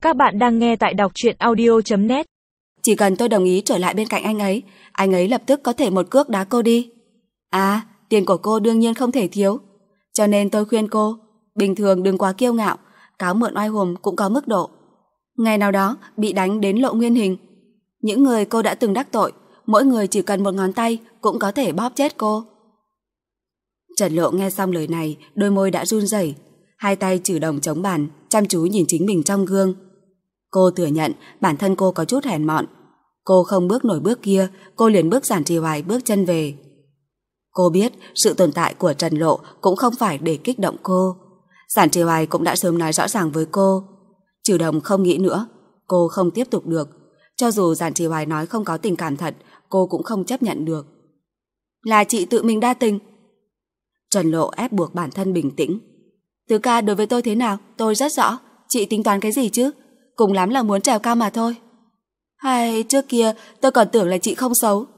Các bạn đang nghe tại đọc truyện audio.net. Chỉ cần tôi đồng ý trở lại bên cạnh anh ấy lập tức có thể một cước đá cô đi. À, tiền của cô đương nhiên không thể thiếu. Cho nên tôi khuyên cô, bình thường đừng quá kiêu ngạo, cáo mượn oai hùng cũng có mức độ. Ngày nào đó bị đánh đến lộ nguyên hình. Những người cô đã từng đắc tội, mỗi người chỉ cần một ngón tay cũng có thể bóp chết cô. Trần Lộ nghe xong lời này, đôi môi đã run rẩy, hai tay chử đồng chống bàn, chăm chú nhìn chính mình trong gương. Cô thừa nhận bản thân cô có chút hèn mọn. Cô không bước nổi bước kia, cô liền bước giản trì hoài bước chân về. Cô biết sự tồn tại của Trần Lộ cũng không phải để kích động cô. Giản trì hoài cũng đã sớm nói rõ ràng với cô. Chử đồng không nghĩ nữa, cô không tiếp tục được. Cho dù Giản trì hoài nói không có tình cảm thật, cô cũng không chấp nhận được. Là chị tự mình đa tình. Trần Lộ ép buộc bản thân bình tĩnh. Tứ ca đối với tôi thế nào, tôi rất rõ. Chị tính toán cái gì chứ? Cùng lắm là muốn trèo cao mà thôi. Hay trước kia tôi còn tưởng là chị không xấu.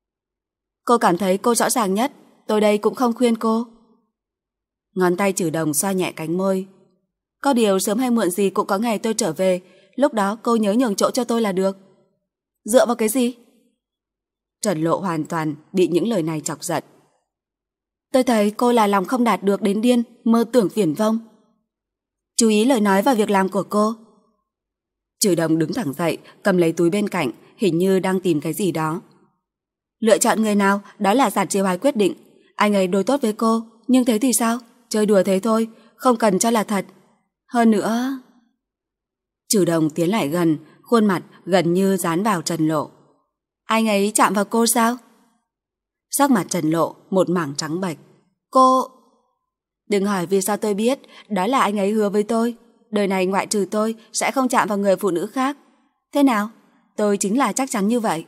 Cô cảm thấy cô rõ ràng nhất, tôi đây cũng không khuyên cô. Ngón tay chử đồng xoa nhẹ cánh môi. Có điều sớm hay muộn gì cũng có ngày tôi trở về, lúc đó cô nhớ nhường chỗ cho tôi là được. Dựa vào cái gì? Trần Lộ hoàn toàn bị những lời này chọc giận. Tôi thấy cô là lòng không đạt được đến điên, mơ tưởng viển vông. Chú ý lời nói và việc làm của cô. Chử đồng đứng thẳng dậy, cầm lấy túi bên cạnh, hình như đang tìm cái gì đó. Lựa chọn người nào, đó là Giản trì hoài quyết định. Anh ấy đối tốt với cô, nhưng thế thì sao? Chơi đùa thế thôi, không cần cho là thật. Hơn nữa... Chử đồng tiến lại gần, khuôn mặt gần như dán vào Trần Lộ. Anh ấy chạm vào cô sao? Sắc mặt Trần Lộ một mảng trắng bệch. Cô... Đừng hỏi vì sao tôi biết, đó là anh ấy hứa với tôi. Đời này ngoại trừ tôi sẽ không chạm vào người phụ nữ khác. Thế nào? Tôi chính là chắc chắn như vậy.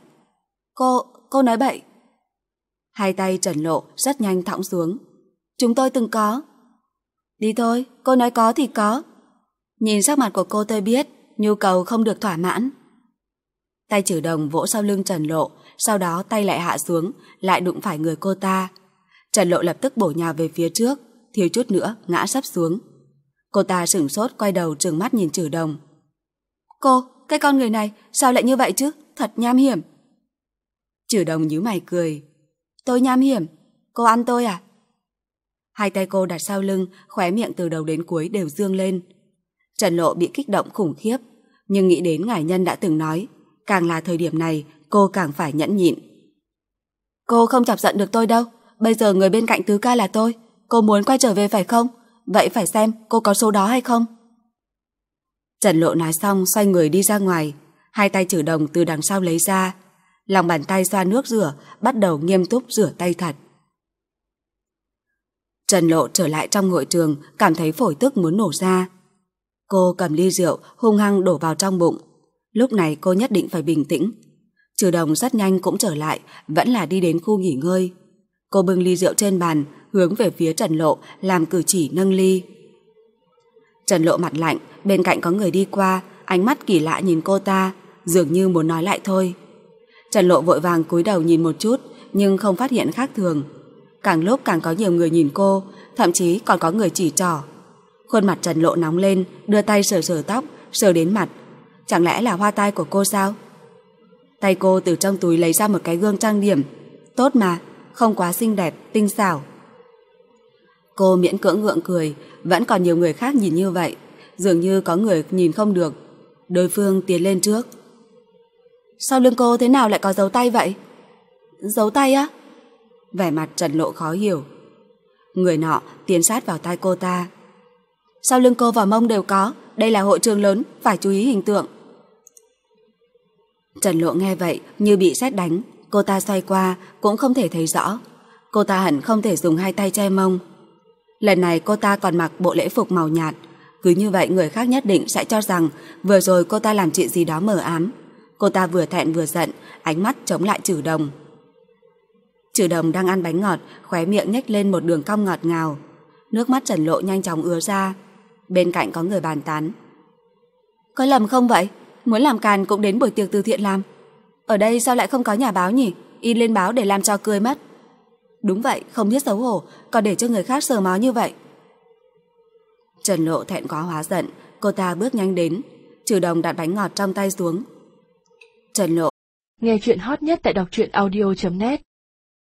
Cô nói bậy. Hai tay Trần Lộ rất nhanh thõng xuống. Chúng tôi từng có. Đi thôi, cô nói có thì có. Nhìn sắc mặt của cô tôi biết nhu cầu không được thỏa mãn. Tay chử đồng vỗ sau lưng Trần Lộ, sau đó tay lại hạ xuống, lại đụng phải người cô ta. Trần Lộ lập tức bổ nhào về phía trước, thiếu chút nữa ngã sấp xuống. Cô ta sửng sốt quay đầu trừng mắt nhìn chử đồng. Cô, cái con người này sao lại như vậy chứ, thật nham hiểm. Chử đồng nhíu mày cười. Tôi nham hiểm? Cô ăn tôi à? Hai tay cô đặt sau lưng, khóe miệng từ đầu đến cuối đều dương lên. Trần Lộ bị kích động khủng khiếp, nhưng nghĩ đến ngải nhân đã từng nói, càng là thời điểm này cô càng phải nhẫn nhịn. Cô không chọc giận được tôi đâu, bây giờ người bên cạnh tứ ca là tôi. Cô muốn quay trở về phải không? Vậy phải xem cô có số đó hay không? Trần Lộ nói xong xoay người đi ra ngoài, hai tay chử đồng từ đằng sau lấy ra, lòng bàn tay xoa nước rửa, bắt đầu nghiêm túc rửa tay thật. Trần Lộ trở lại trong hội trường, cảm thấy phổi tức muốn nổ ra. Cô cầm ly rượu hung hăng đổ vào trong bụng. Lúc này cô nhất định phải bình tĩnh. Chử đồng rất nhanh cũng trở lại, vẫn là đi đến khu nghỉ ngơi. Cô bưng ly rượu trên bàn, hướng về phía Trần Lộ làm cử chỉ nâng ly. Trần Lộ mặt lạnh, bên cạnh có người đi qua, ánh mắt kỳ lạ nhìn cô ta, dường như muốn nói lại thôi. Trần Lộ vội vàng cúi đầu nhìn một chút, nhưng không phát hiện khác thường. Càng lúc càng có nhiều người nhìn cô, thậm chí còn có người chỉ trỏ. Khuôn mặt Trần Lộ nóng lên, đưa tay sờ sờ tóc, sờ đến mặt. Chẳng lẽ là hoa tai của cô sao? Tay cô từ trong túi lấy ra một cái gương trang điểm. Tốt mà, không quá xinh đẹp, tinh xảo. Cô miễn cưỡng gượng cười, vẫn còn nhiều người khác nhìn như vậy. Dường như có người nhìn không được. Đối phương tiến lên trước. Sau lưng cô thế nào lại có dấu tay vậy? Dấu tay á? Vẻ mặt Trần Lộ khó hiểu. Người nọ tiến sát vào tai cô ta. Sau lưng cô và mông đều có, đây là hội trường lớn, phải chú ý hình tượng. Trần Lộ nghe vậy như bị sét đánh, cô ta xoay qua cũng không thể thấy rõ. Cô ta hẳn không thể dùng hai tay che mông. Lần này cô ta còn mặc bộ lễ phục màu nhạt, cứ như vậy người khác nhất định sẽ cho rằng vừa rồi cô ta làm chuyện gì đó mờ ám. Cô ta vừa thẹn vừa giận, ánh mắt chống lại chử đồng. Chử đồng đang ăn bánh ngọt, khóe miệng nhếch lên một đường cong ngọt ngào. Nước mắt Trần Lộ nhanh chóng ứa ra. Bên cạnh có người bàn tán. Có lầm không vậy? Muốn làm càn cũng đến buổi tiệc từ thiện làm. Ở đây sao lại không có nhà báo nhỉ? In lên báo để làm cho cười mất. Đúng vậy, không biết xấu hổ, còn để cho người khác sờ mó như vậy. Trần Lộ thẹn quá hóa giận, cô ta bước nhanh đến. Trừ Đồng đặt bánh ngọt trong tay xuống. Trần Lộ. Nghe chuyện hot nhất tại đọc truyện audio.net